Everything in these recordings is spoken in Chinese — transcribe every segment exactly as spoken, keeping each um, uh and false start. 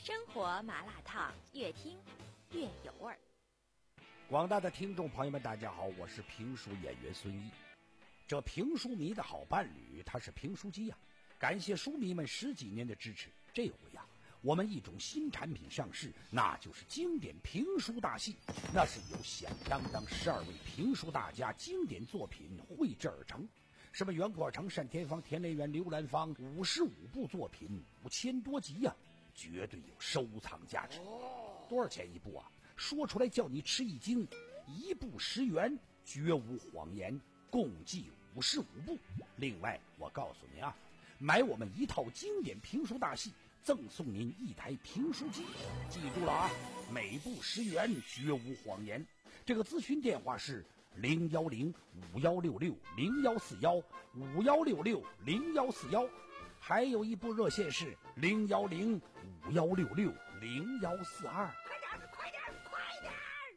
生活麻辣烫，越听越有味儿。 广大的听众朋友们，大家好，我是评书演员孙毅。这评书迷的好伴侣，他是评书机呀、啊！感谢书迷们十几年的支持。这回呀、啊，我们一种新产品上市，那就是经典评书大戏。那是由响当当十二位评书大家经典作品绘制而成。什么袁阔成、单田芳、田连元、刘兰芳，五十五部作品，五千多集呀、啊，绝对有收藏价值。多少钱一部啊？说出来叫你吃一惊，一部十元，绝无谎言，共计五十五部。另外，我告诉您啊，买我们一套经典评书大戏，赠送您一台评书机。记住了啊，每部十元，绝无谎言。这个咨询电话是零幺零五幺六六零幺四幺五幺六六零幺四幺，还有一部热线是零幺零五幺六六零幺四二。 快点，快点！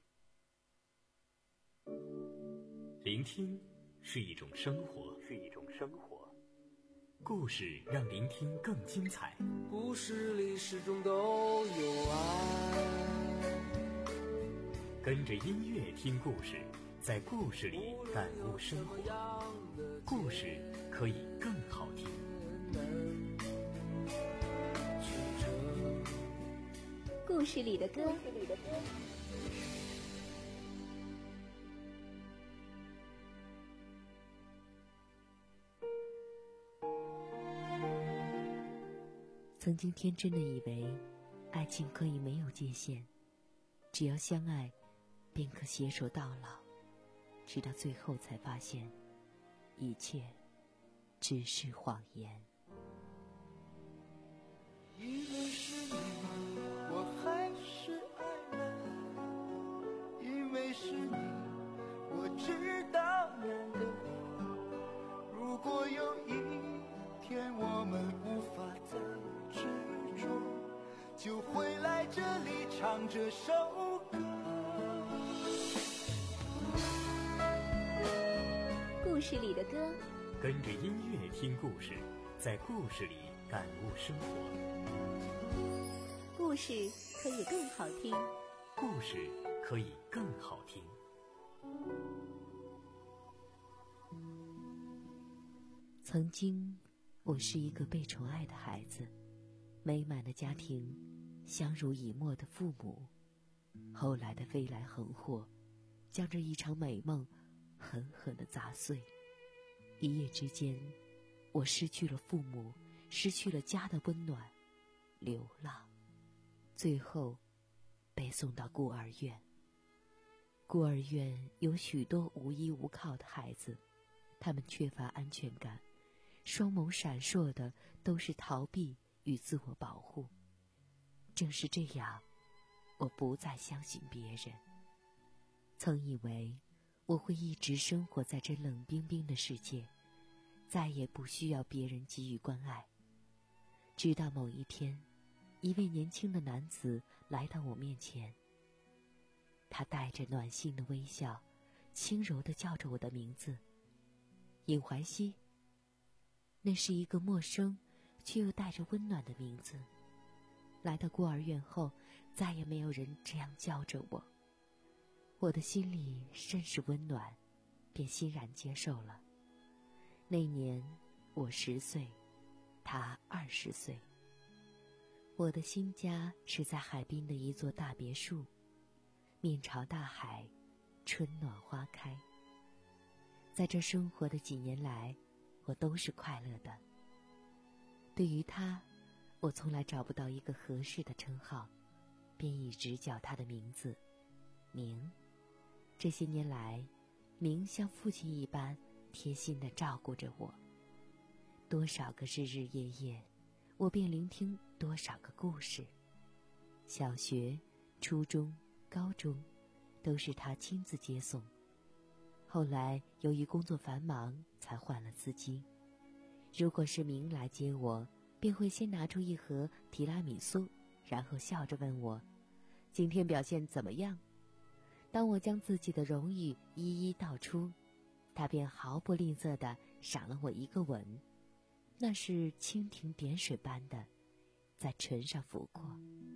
聆听是一种生活，是一种生活。故事让聆听更精彩。 故事里始终都有爱。 跟着音乐听故事，在故事里感悟生活。故事可以更好听。 故事里的歌。 曾经天真的以为爱情可以没有界限，只要相爱便可携手到老，直到最后才发现一切只是谎言。 因为是你我还是爱了，因为是你我知道难得我，如果有一天我们无法再执着，就会来这里唱这首歌。 故事里的歌， 跟着音乐听故事，在故事里感悟生活。 故事可以更好听， 故事可以更好听。 曾经我是一个被宠爱的孩子，美满的家庭，相濡以沫的父母，后来的飞来横祸将这一场美梦狠狠地砸碎。一夜之间，我失去了父母，失去了家的温暖，流浪，最后被送到孤儿院。孤儿院有许多无依无靠的孩子，他们缺乏安全感，双眸闪烁的都是逃避与自我保护。正是这样，我不再相信别人。曾以为我会一直生活在这冷冰冰的世界，再也不需要别人给予关爱。直到某一天，一位年轻的男子来到我面前，他带着暖心的微笑，轻柔地叫着我的名字，尹怀熙。那是一个陌生却又带着温暖的名字。来到孤儿院后，再也没有人这样叫着我，我的心里甚是温暖，便欣然接受了。那年我十岁，他二十岁。我的新家是在海滨的一座大别墅，面朝大海，春暖花开。在这生活的几年来，我都是快乐的。对于他，我从来找不到一个合适的称号，便一直叫他的名字明。这些年来，明像父亲一般贴心地照顾着我。多少个日日夜夜，我便聆听多少个故事。小学、初中、高中都是他亲自接送。后来由于工作繁忙，才换了司机。如果是明来接我，便会先拿出一盒提拉米苏，然后笑着问我今天表现怎么样。当我将自己的荣誉一一道出，他便毫不吝啬地赏了我一个吻，那是蜻蜓点水般的在唇上拂过。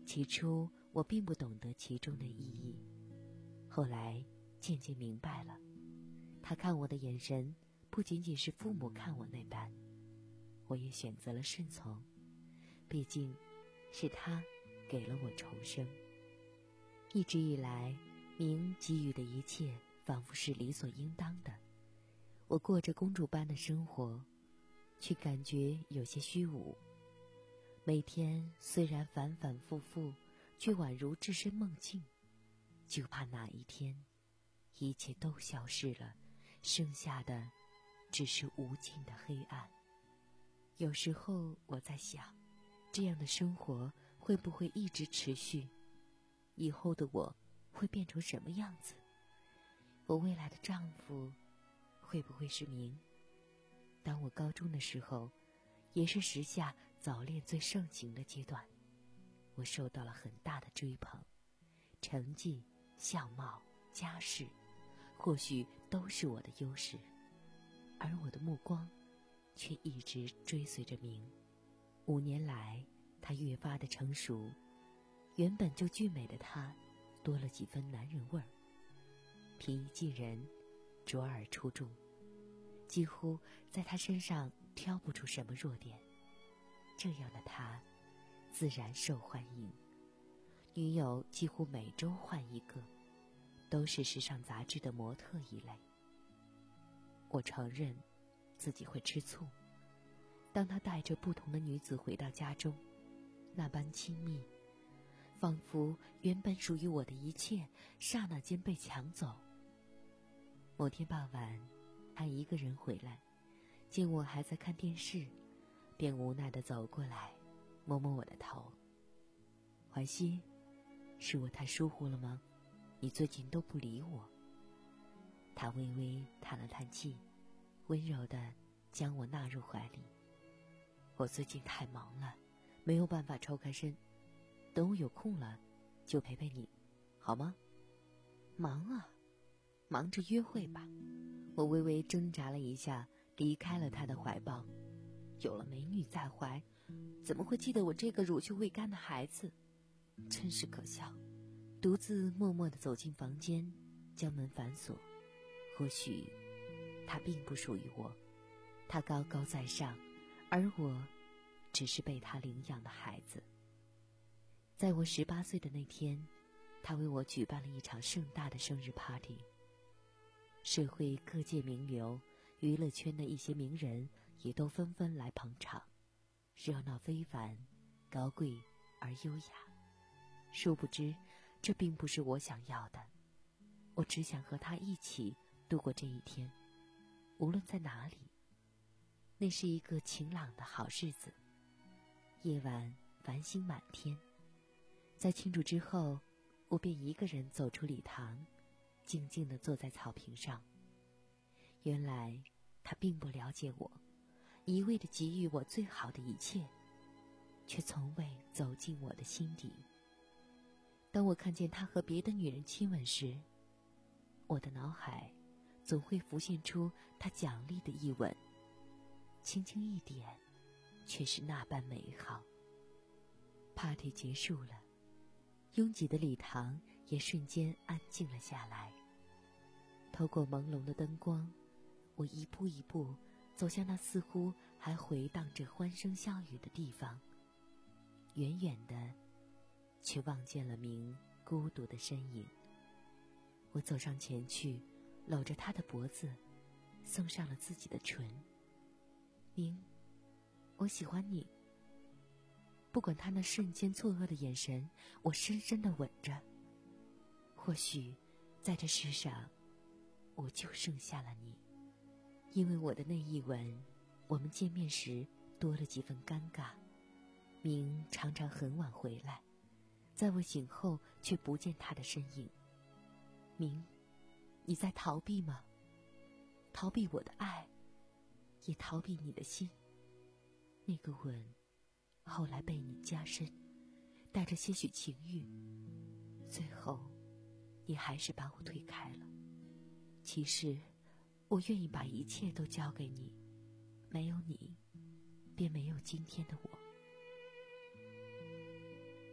起初我并不懂得其中的意义，后来渐渐明白了，他看我的眼神不仅仅是父母看我那般，我也选择了顺从，毕竟是他给了我重生。一直以来，明给予的一切仿佛是理所应当的，我过着公主般的生活，却感觉有些虚无。每天虽然反反复复，却宛如置身梦境，就怕哪一天一切都消失了，剩下的只是无尽的黑暗。有时候我在想，这样的生活会不会一直持续？以后的我会变成什么样子？我未来的丈夫会不会是明？当我高中的时候，也是时下早恋最盛行的阶段，我受到了很大的追捧，成绩、相貌、家世，或许都是我的优势，而我的目光却一直追随着明。五年来，他越发的成熟，原本就俊美的他，多了几分男人味儿，平易近人，卓尔出众，几乎在他身上挑不出什么弱点。这样的他自然受欢迎，女友几乎每周换一个，都是时尚杂志的模特一类。我承认自己会吃醋，当他带着不同的女子回到家中，那般亲密，仿佛原本属于我的一切刹那间被抢走。某天傍晚，他一个人回来，见我还在看电视，便无奈地走过来，摸摸我的头。怀西，是我太疏忽了吗？你最近都不理我。他微微叹了叹气，温柔地将我纳入怀里。我最近太忙了，没有办法抽开身，等我有空了就陪陪你，好吗？忙啊，忙着约会吧。我微微挣扎了一下，离开了他的怀抱。有了美女在怀，怎么会记得我这个乳臭未干的孩子？真是可笑。独自默默地走进房间，将门反锁。或许他并不属于我，他高高在上，而我只是被他领养的孩子。在我十八岁的那天，他为我举办了一场盛大的生日 party。 社会各界名流，娱乐圈的一些名人也都纷纷来捧场，热闹非凡，高贵而优雅。殊不知，这并不是我想要的。我只想和他一起度过这一天，无论在哪里。那是一个晴朗的好日子，夜晚繁星满天。在庆祝之后，我便一个人走出礼堂，静静地坐在草坪上。原来他并不了解我，一味地给予我最好的一切，却从未走进我的心底。当我看见他和别的女人亲吻时，我的脑海总会浮现出他奖励的一吻，轻轻一点，却是那般美好。party 结束了，拥挤的礼堂也瞬间安静了下来。透过朦胧的灯光，我一步一步走向那似乎还回荡着欢声笑语的地方，远远的却望见了明孤独的身影。我走上前去，搂着他的脖子，送上了自己的唇。明，我喜欢你。不管他那瞬间错愕的眼神，我深深地吻着。或许在这世上，我就剩下了你。因为我的那一吻，我们见面时多了几分尴尬。明常常很晚回来，在我醒后却不见他的身影。明，你在逃避吗？逃避我的爱，也逃避你的心。那个吻后来被你加深，带着些许情欲，最后你还是把我推开了。其实我愿意把一切都交给你，没有你便没有今天的我。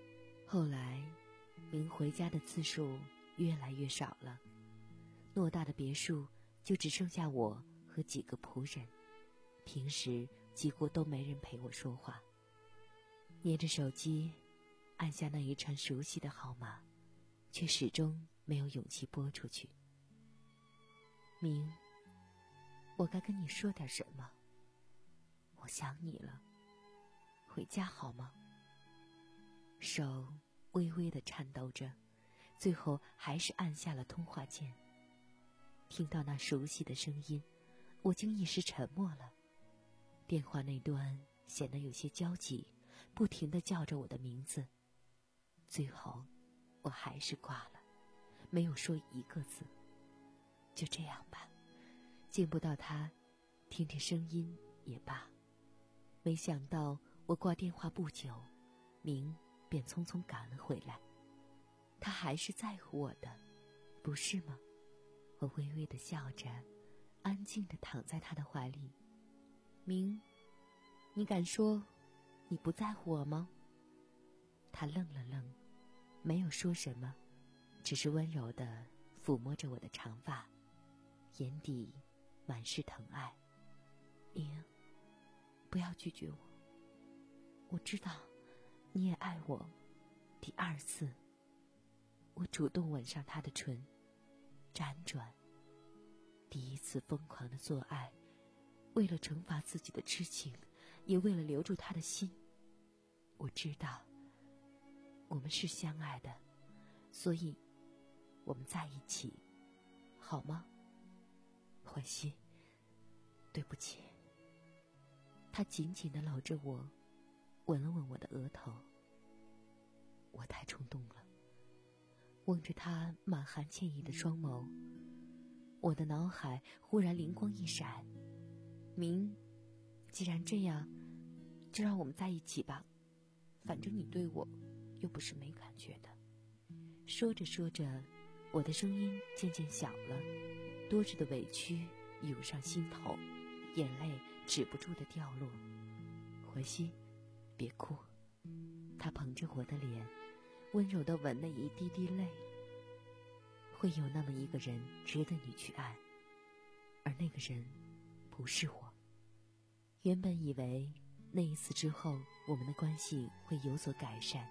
后来，明回家的次数越来越少了，偌大的别墅就只剩下我和几个仆人，平时几乎都没人陪我说话。捏着手机，按下那一串熟悉的号码，却始终没有勇气拨出去。明，我该跟你说点什么？我想你了，回家好吗？手微微地颤抖着，最后还是按下了通话键。听到那熟悉的声音，我竟一时沉默了。电话那端显得有些焦急，不停地叫着我的名字。最后我还是挂了，没有说一个字。就这样吧，见不到他，听听声音也罢。没想到我挂电话不久，明便匆匆赶了回来。他还是在乎我的，不是吗？我微微地笑着，安静地躺在他的怀里。明，你敢说你不在乎我吗？他愣了愣，没有说什么，只是温柔地抚摸着我的长发，眼底满是疼爱。明，不要拒绝我，我知道你也爱我。第二次，我主动吻上他的唇，辗转。第一次疯狂的做爱，为了惩罚自己的痴情，也为了留住他的心。我知道我们是相爱的，所以我们在一起，好吗？欢喜，对不起。他紧紧地搂着我，吻了吻我的额头。我太冲动了，望着他满含歉意的双眸，我的脑海忽然灵光一闪。明，既然这样，就让我们在一起吧，反正你对我又不是没感觉的。说着说着，我的声音渐渐小了，多日的委屈涌上心头，眼泪止不住的掉落。怀西，别哭。他捧着我的脸，温柔地吻那一滴滴泪。会有那么一个人值得你去爱，而那个人不是我。原本以为那一次之后，我们的关系会有所改善，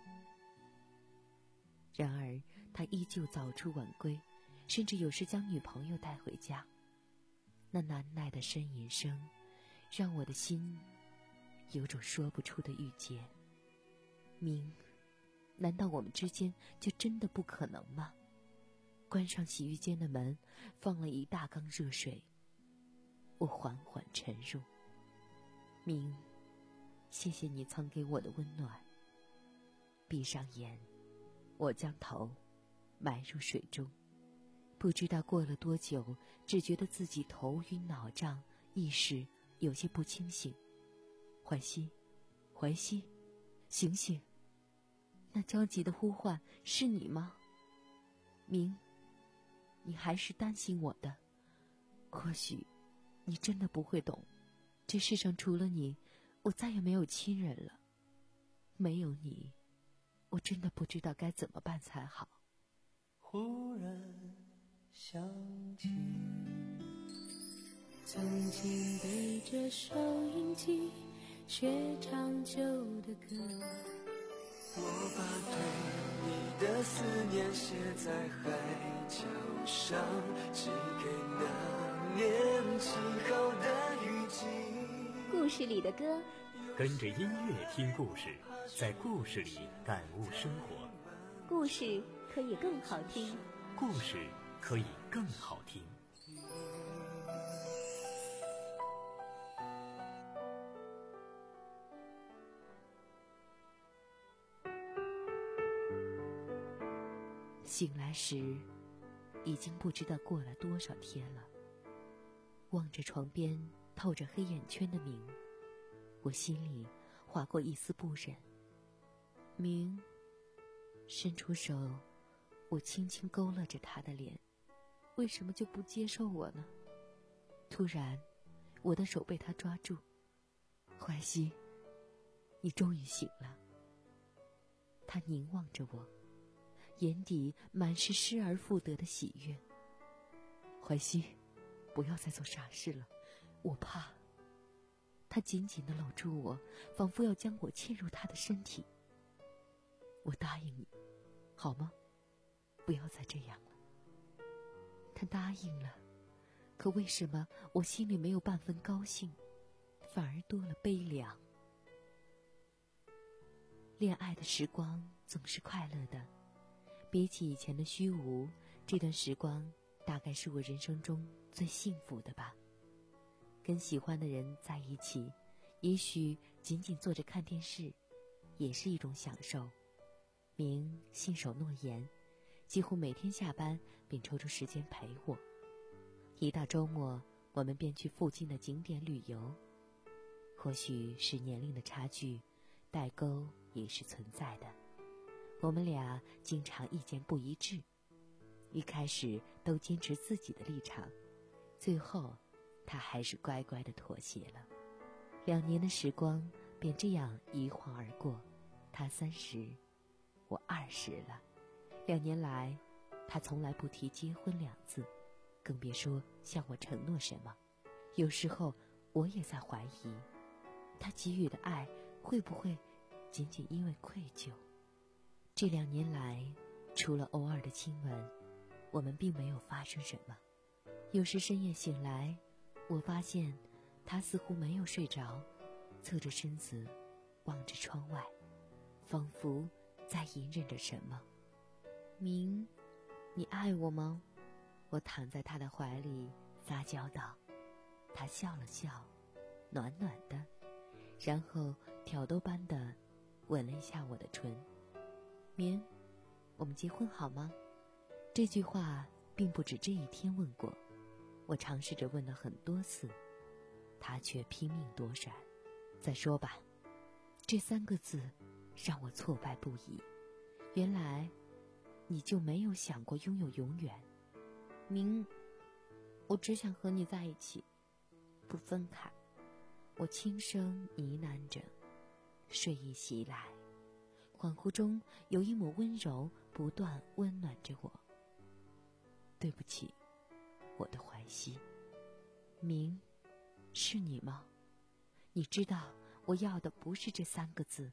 然而他依旧早出晚归，甚至有时将女朋友带回家。那难耐的呻吟声，让我的心有种说不出的郁结。明，难道我们之间就真的不可能吗？关上洗浴间的门，放了一大缸热水，我缓缓沉入。明，谢谢你曾给我的温暖。闭上眼，我将头埋入水中，不知道过了多久，只觉得自己头晕脑胀，意识有些不清醒。怀西，怀西，醒醒！那焦急的呼唤是你吗？明，你还是担心我的。或许你真的不会懂，这世上除了你，我再也没有亲人了。没有你，我真的不知道该怎么办才好。 忽然想起曾经背着收音机学唱旧的歌，我把对你的思念写在海角上，寄给那年起后的雨季。 故事里的歌， 跟着音乐听故事，在故事里感悟生活。 故事可以更好听， 故事可以更好听。 醒来时，已经不知道过了多少天了。望着床边透着黑眼圈的明，我心里划过一丝不忍。明，伸出手，我轻轻勾勒着他的脸，为什么就不接受我呢？突然，我的手被他抓住。怀西，你终于醒了。 他凝望着我，眼底满是失而复得的喜悦。怀西，不要再做傻事了，我怕。他紧紧地搂住我，仿佛要将我嵌入他的身体。我答应你，好吗？不要再这样了。他答应了，可为什么我心里没有半分高兴，反而多了悲凉？恋爱的时光总是快乐的，比起以前的虚无，这段时光大概是我人生中最幸福的吧。跟喜欢的人在一起，也许仅仅坐着看电视也是一种享受。明信守诺言，几乎每天下班便抽出时间陪我。一到周末，我们便去附近的景点旅游。或许是年龄的差距，代沟也是存在的。我们俩经常意见不一致，一开始都坚持自己的立场，最后他还是乖乖地妥协了。两年的时光便这样一晃而过，他三十，我二十了。两年来，他从来不提结婚两字，更别说向我承诺什么。有时候我也在怀疑，他给予的爱会不会仅仅因为愧疚？这两年来，除了偶尔的亲吻，我们并没有发生什么。有时深夜醒来，我发现他似乎没有睡着，侧着身子望着窗外，仿佛在隐忍着什么。明，你爱我吗？我躺在他的怀里撒娇道。他笑了笑，暖暖的，然后挑逗般的吻了一下我的唇。明，我们结婚好吗？这句话并不止这一天问过，我尝试着问了很多次，他却拼命躲闪。再说吧，这三个字让我挫败不已。原来你就没有想过拥有永远。明，我只想和你在一起，不分开。我轻声呢喃着，睡意袭来，恍惚中有一抹温柔不断温暖着我。对不起，我的怀西。明，是你吗？你知道我要的不是这三个字。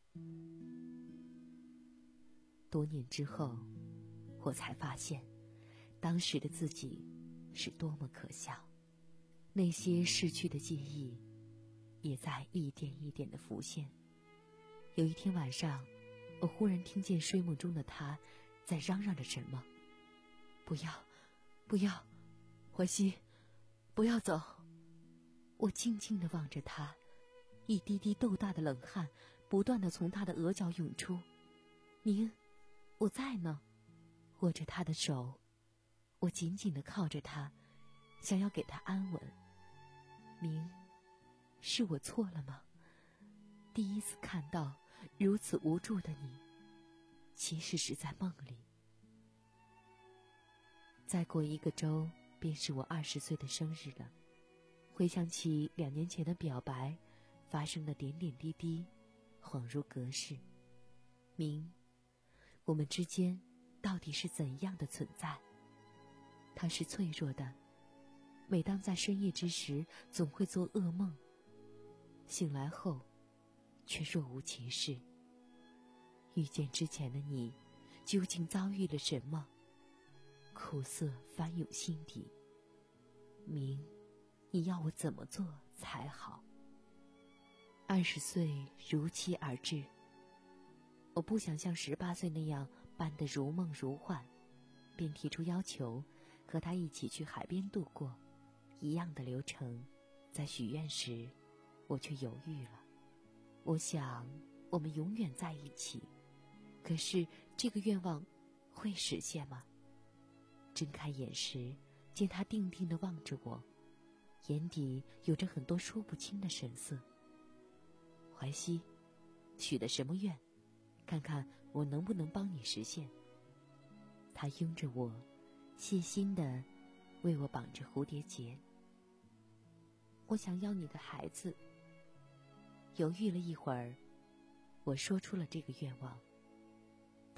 多年之后，我才发现当时的自己是多么可笑。那些逝去的记忆也在一点一点地浮现。有一天晚上，我忽然听见睡梦中的他在嚷嚷着什么。不要，不要，怀西，不要走。我静静地望着他，一滴滴豆大的冷汗不断地从他的额角涌出。您，我在呢。握着他的手，我紧紧地靠着他，想要给他安稳。明，是我错了吗？第一次看到如此无助的你，其实是在梦里。再过一个周，便是我二十岁的生日了。回想起两年前的表白，发生的点点滴滴，恍如隔世。明，我们之间到底是怎样的存在？它是脆弱的，每当在深夜之时，总会做噩梦，醒来后却若无其事。遇见之前的你，究竟遭遇了什么？苦涩翻涌心底。明，你要我怎么做才好？二十岁如期而至，我不想像十八岁那样办得如梦如幻，便提出要求，和他一起去海边度过。一样的流程，在许愿时，我却犹豫了。我想，我们永远在一起，可是这个愿望会实现吗？睁开眼时，见他定定地望着我，眼底有着很多说不清的神色。怀西，许的什么愿？看看我能不能帮你实现。他拥着我，细心地为我绑着蝴蝶结。我想要你的孩子。犹豫了一会儿，我说出了这个愿望。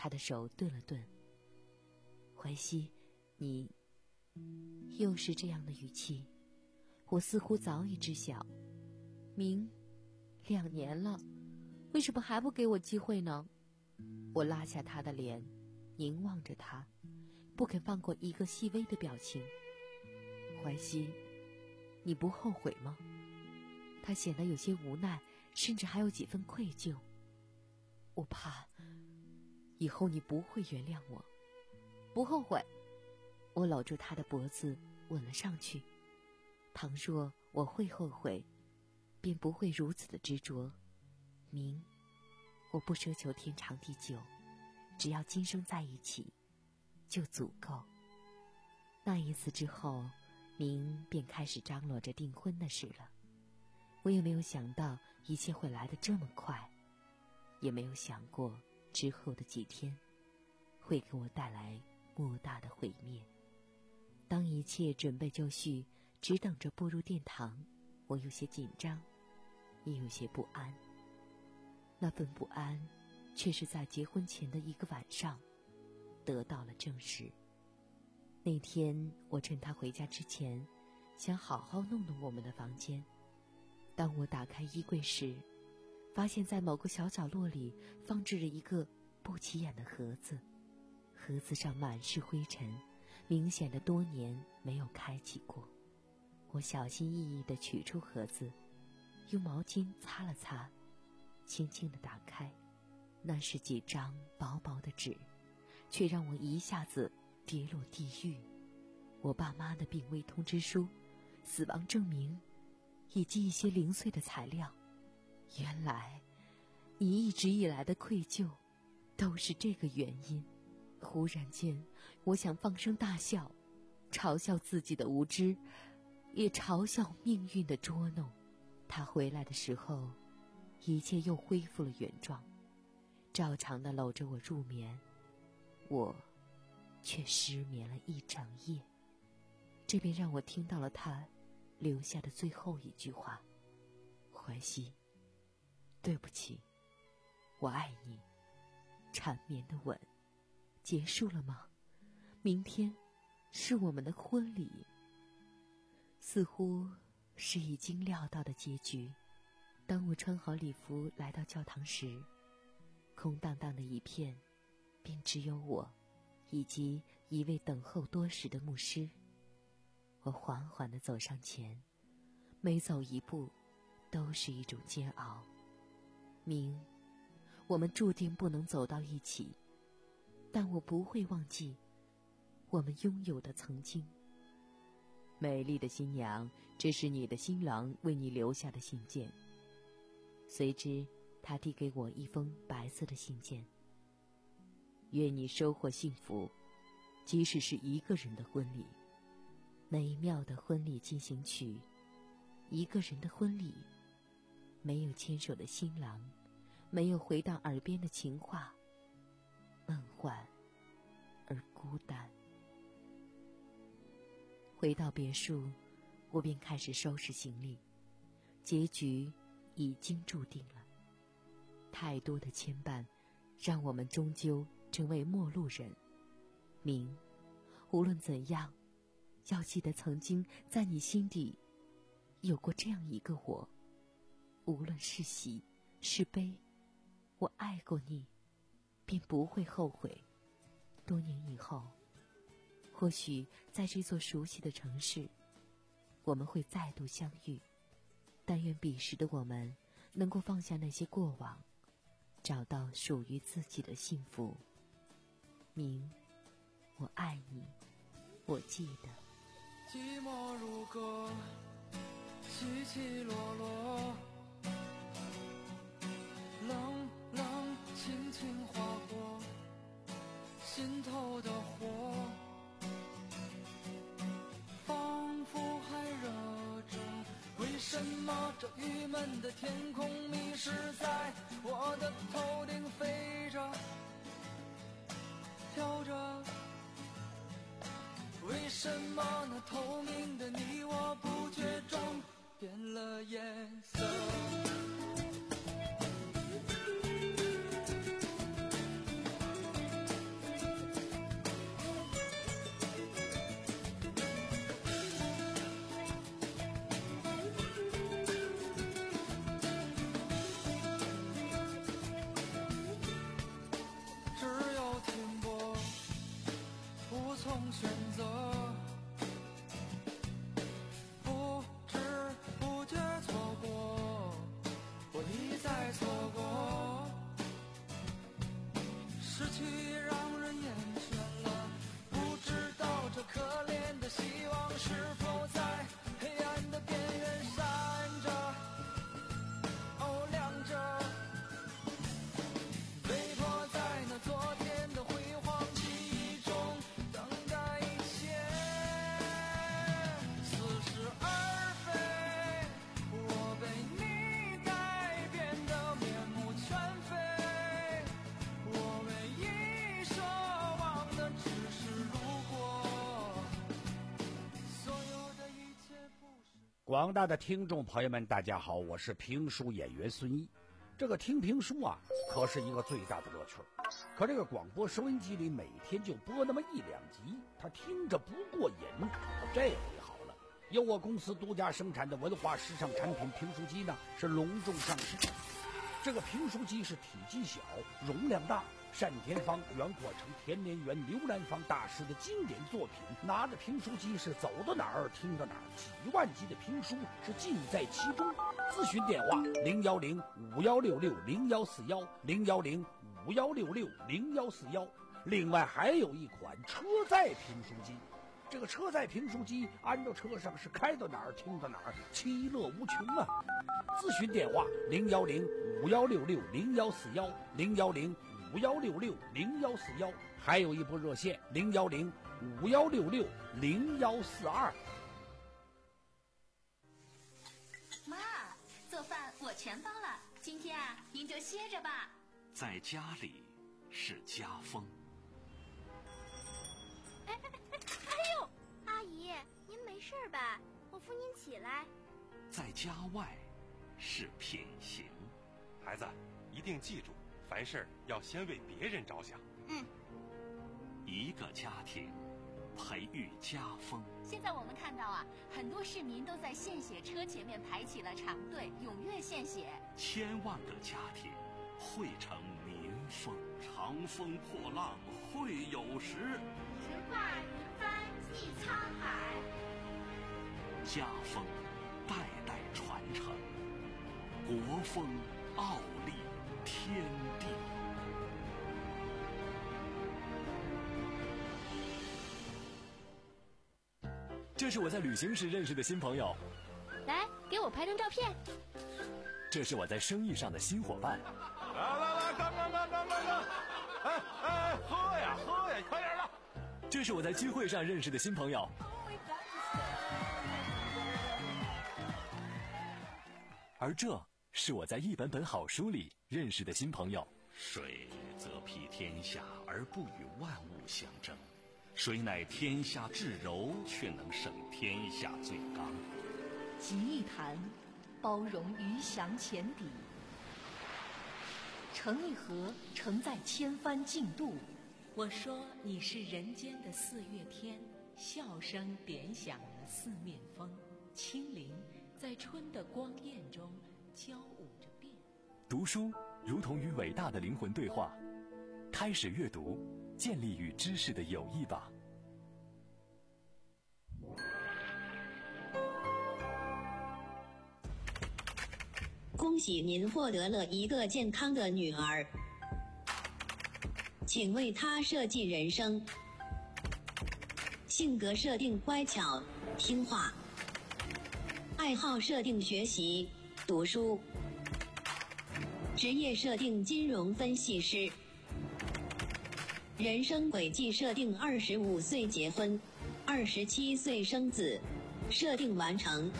他的手顿了顿。怀西，你又是这样的语气，我似乎早已知晓。明，两年了，为什么还不给我机会呢？我拉下他的脸，凝望着他，不肯放过一个细微的表情。怀西，你不后悔吗？他显得有些无奈，甚至还有几分愧疚。我怕以后你不会原谅我。不后悔。我搂住他的脖子吻了上去。倘若我会后悔，便不会如此的执着。明，我不奢求天长地久，只要今生在一起就足够。那一次之后，明便开始张罗着订婚的事了。我也没有想到一切会来得这么快，也没有想过之后的几天会给我带来莫大的毁灭。当一切准备就绪，只等着步入殿堂，我有些紧张，也有些不安。那份不安却是在结婚前的一个晚上得到了证实。那天我趁他回家之前，想好好弄弄我们的房间。当我打开衣柜时，发现在某个小角落里放置着一个不起眼的盒子，盒子上满是灰尘，明显的多年没有开启过。我小心翼翼地取出盒子，用毛巾擦了擦，轻轻地打开。那是几张薄薄的纸，却让我一下子跌落地狱。我爸妈的病危通知书、死亡证明，以及一些零碎的材料。原来你一直以来的愧疚都是这个原因。忽然间，我想放声大笑，嘲笑自己的无知，也嘲笑命运的捉弄。他回来的时候，一切又恢复了原状，照常地搂着我入眠，我却失眠了一整夜。这便让我听到了他留下的最后一句话：怀西，对不起，我爱你。缠绵的吻结束了吗？明天是我们的婚礼。似乎是已经料到的结局。当我穿好礼服来到教堂时，空荡荡的一片，便只有我以及一位等候多时的牧师。我缓缓地走上前，每走一步都是一种煎熬。明，我们注定不能走到一起，但我不会忘记我们拥有的曾经。美丽的新娘，这是你的新郎为你留下的信件。随之他递给我一封白色的信件。愿你收获幸福，即使是一个人的婚礼。美妙的婚礼进行曲，一个人的婚礼，没有牵手的新郎，没有回荡耳边的情话，梦幻而孤单。回到别墅，我便开始收拾行李。结局已经注定了，太多的牵绊让我们终究成为陌路人。明，无论怎样，要记得曾经在你心底有过这样一个我。无论是喜是悲，我爱过你，便不会后悔。多年以后，或许在这座熟悉的城市，我们会再度相遇。但愿彼时的我们能够放下那些过往，找到属于自己的幸福。明，我爱你，我记得。 寂寞如歌，起起落落，冷冷清清划过心头的火，仿佛还热着。为什么这郁闷的天空迷失在我的头顶飞着飘着？为什么那透明的你我不觉中变了颜色？ 选择，不知不觉错过，我一再错过，失去让人厌倦了，不知道这可怜的希望是否在黑暗的边缘闪着，哦亮着，被迫在那昨天的辉煌记忆中等待一切似是而非，我被你改变得面目全非，我唯一奢望的只是如果所有的一切不是。 广大的听众朋友们，大家好，我是评书演员孙一。这个听评书啊，可是一个最大的乐趣儿。可这个广播收音机里每天就播那么一两集，他听着不过瘾。这回好了，由我公司独家生产的文化时尚产品评书机呢，是隆重上市。这个评书机是体积小，容量大，单田芳、袁阔成、田连元、刘兰芳大师的经典作品，拿着评书机是走到哪儿听到哪儿，几万集的评书是尽在其中。咨询电话零幺零五幺六六零幺四幺零幺零五幺六六零幺四幺。另外还有一款车载评书机，这个车载评书机安到车上是开到哪儿听到哪儿，其乐无穷啊！咨询电话零幺零五幺六六零幺四幺零幺零五幺六六零幺四幺，还有一部热线零幺零五幺六六零幺四二。 妈，做饭我全包了，今天啊，您就歇着吧。 在家里是家风。 哎哎哎哎呦，阿姨，您没事吧？我扶您起来。 在家外是品行。 孩子，一定记住，凡事要先为别人着想。 嗯。 一个家庭培育家风。 现在我们看到啊，很多市民都在献血车前面排起了长队，踊跃献血。 千万个家庭汇成民风。长风破浪会有时， 直挂云帆济沧海。 家风代代传承，国风傲立天地。 这是我在旅行时认识的新朋友， 来，给我拍张照片。 这是我在生意上的新伙伴。 来来来，干干干干干干！哎哎，喝呀喝呀，快点的！ 这是我在聚会上认识的新朋友。而这是我在一本本好书里认识的新朋友。 水则披天下而不与万物相争，水乃天下至柔，却能胜天下最刚。 集一谈，包容鱼翔浅底；成一河，承载千帆竞渡。我说你是人间的四月天，笑声点响了四面风，清灵在春的光艳中交舞着变。 读书如同与伟大的灵魂对话，开始阅读，建立与知识的友谊吧。 恭喜您获得了一个健康的女儿，请为她设计人生。性格设定乖巧听话，爱好设定学习读书，职业设定金融分析师，人生轨迹设定二十五岁结婚，二十七岁生子，设定完成。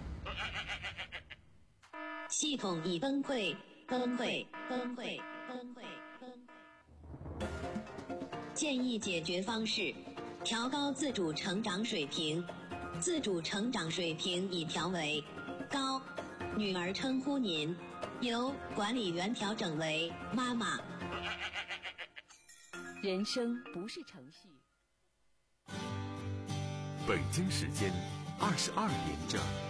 系统已崩溃，崩溃，崩溃，崩溃，崩溃。建议解决方式：调高自主成长水平。自主成长水平已调为高，女儿称呼您，由管理员调整为妈妈。 人生不是程序。 北京时间二十二点整。